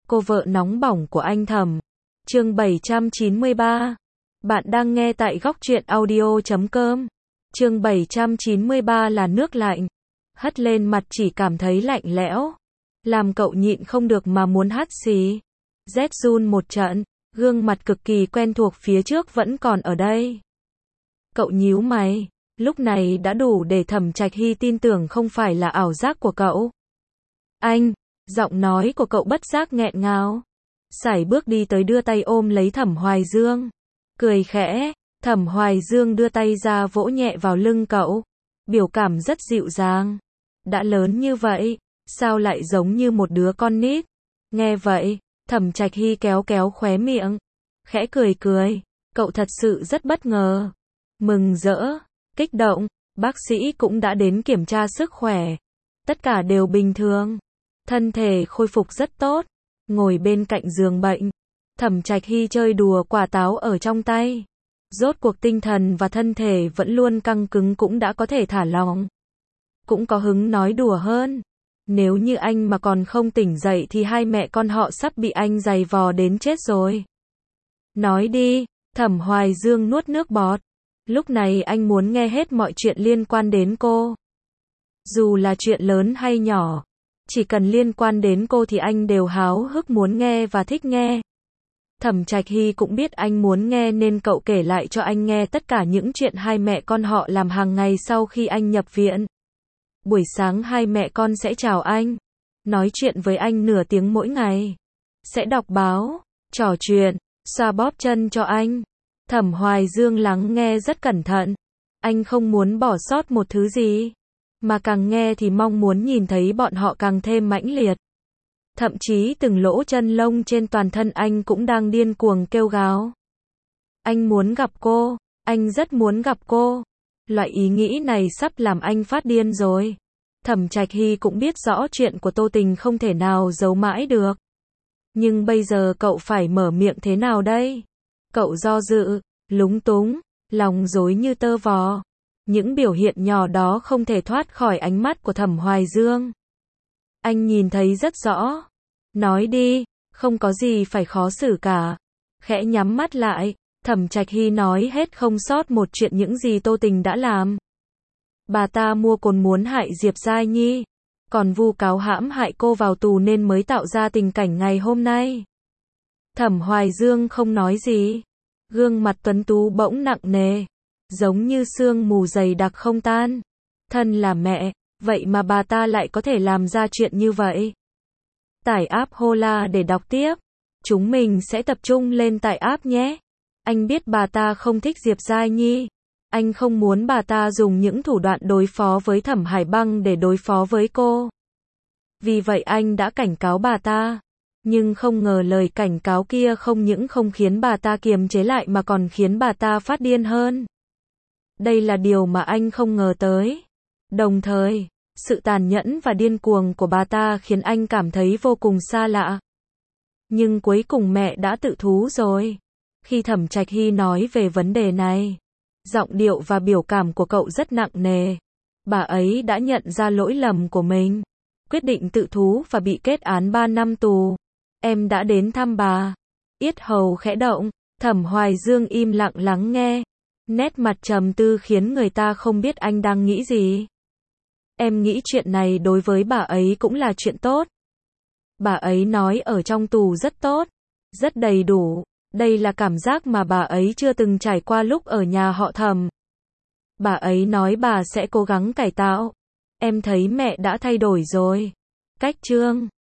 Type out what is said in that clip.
cô vợ nóng bỏng của anh Thẩm. Chương 793. Bạn đang nghe tại góc truyện audio.com. Chương 793 là nước lạnh. Hất lên mặt chỉ cảm thấy lạnh lẽo. Làm cậu nhịn không được mà muốn hắt xì. Rét run một trận, gương mặt cực kỳ quen thuộc phía trước vẫn còn ở đây. Cậu nhíu mày, lúc này đã đủ để Thẩm Trạch Hy tin tưởng không phải là ảo giác của cậu. Anh, giọng nói của cậu bất giác nghẹn ngào. Sải bước đi tới đưa tay ôm lấy Thẩm Hoài Dương. Cười khẽ, Thẩm Hoài Dương đưa tay ra vỗ nhẹ vào lưng cậu. Biểu cảm rất dịu dàng. Đã lớn như vậy, sao lại giống như một đứa con nít? Nghe vậy, Thẩm Trạch Hy kéo kéo khóe miệng. Khẽ cười cười, cậu thật sự rất bất ngờ. Mừng rỡ, kích động, bác sĩ cũng đã đến kiểm tra sức khỏe. Tất cả đều bình thường. Thân thể khôi phục rất tốt. Ngồi bên cạnh giường bệnh, Thẩm Trạch Hy chơi đùa quả táo ở trong tay. Rốt cuộc tinh thần và thân thể vẫn luôn căng cứng cũng đã có thể thả lỏng. Cũng có hứng nói đùa hơn. Nếu như anh mà còn không tỉnh dậy thì hai mẹ con họ sắp bị anh giày vò đến chết rồi. Nói đi, Thẩm Hoài Dương nuốt nước bọt. Lúc này anh muốn nghe hết mọi chuyện liên quan đến cô. Dù là chuyện lớn hay nhỏ, chỉ cần liên quan đến cô thì anh đều háo hức muốn nghe và thích nghe. Thẩm Trạch Hy cũng biết anh muốn nghe nên cậu kể lại cho anh nghe tất cả những chuyện hai mẹ con họ làm hàng ngày sau khi anh nhập viện. Buổi sáng hai mẹ con sẽ chào anh, nói chuyện với anh nửa tiếng mỗi ngày, sẽ đọc báo, trò chuyện, xoa bóp chân cho anh. Thẩm Hoài Dương lắng nghe rất cẩn thận. Anh không muốn bỏ sót một thứ gì, mà càng nghe thì mong muốn nhìn thấy bọn họ càng thêm mãnh liệt. Thậm chí từng lỗ chân lông trên toàn thân anh cũng đang điên cuồng kêu gào. Anh muốn gặp cô, anh rất muốn gặp cô. Loại ý nghĩ này sắp làm anh phát điên rồi. Thẩm Trạch Hy cũng biết rõ chuyện của Tô Tình không thể nào giấu mãi được. Nhưng bây giờ cậu phải mở miệng thế nào đây? Cậu do dự, lúng túng, lòng rối như tơ vò. Những biểu hiện nhỏ đó không thể thoát khỏi ánh mắt của Thẩm Hoài Dương. Anh nhìn thấy rất rõ. Nói đi, không có gì phải khó xử cả. Khẽ nhắm mắt lại, Thẩm Trạch Hy nói hết không sót một chuyện những gì Tô Tình đã làm. Bà ta mua cồn muốn hại Diệp Giai Nhi, còn vu cáo hãm hại cô vào tù nên mới tạo ra tình cảnh ngày hôm nay. Thẩm Hoài Dương không nói gì. Gương mặt tuấn tú bỗng nặng nề, giống như sương mù dày đặc không tan. Thân là mẹ, vậy mà bà ta lại có thể làm ra chuyện như vậy. Tải app Hola để đọc tiếp. Chúng mình sẽ tập trung lên tải app nhé. Anh biết bà ta không thích Diệp Giai Nhi. Anh không muốn bà ta dùng những thủ đoạn đối phó với Thẩm Hải Băng để đối phó với cô. Vì vậy anh đã cảnh cáo bà ta. Nhưng không ngờ lời cảnh cáo kia không những không khiến bà ta kiềm chế lại mà còn khiến bà ta phát điên hơn. Đây là điều mà anh không ngờ tới. Đồng thời, sự tàn nhẫn và điên cuồng của bà ta khiến anh cảm thấy vô cùng xa lạ. Nhưng cuối cùng mẹ đã tự thú rồi. Khi Thẩm Trạch Hy nói về vấn đề này, giọng điệu và biểu cảm của cậu rất nặng nề. Bà ấy đã nhận ra lỗi lầm của mình, quyết định tự thú và bị kết án 3 năm tù. Em đã đến thăm bà. Yết hầu khẽ động, Thẩm Hoài Dương im lặng lắng nghe. Nét mặt trầm tư khiến người ta không biết anh đang nghĩ gì. Em nghĩ chuyện này đối với bà ấy cũng là chuyện tốt. Bà ấy nói ở trong tù rất tốt, rất đầy đủ. Đây là cảm giác mà bà ấy chưa từng trải qua lúc ở nhà họ Thẩm. Bà ấy nói bà sẽ cố gắng cải tạo. Em thấy mẹ đã thay đổi rồi. Cách chương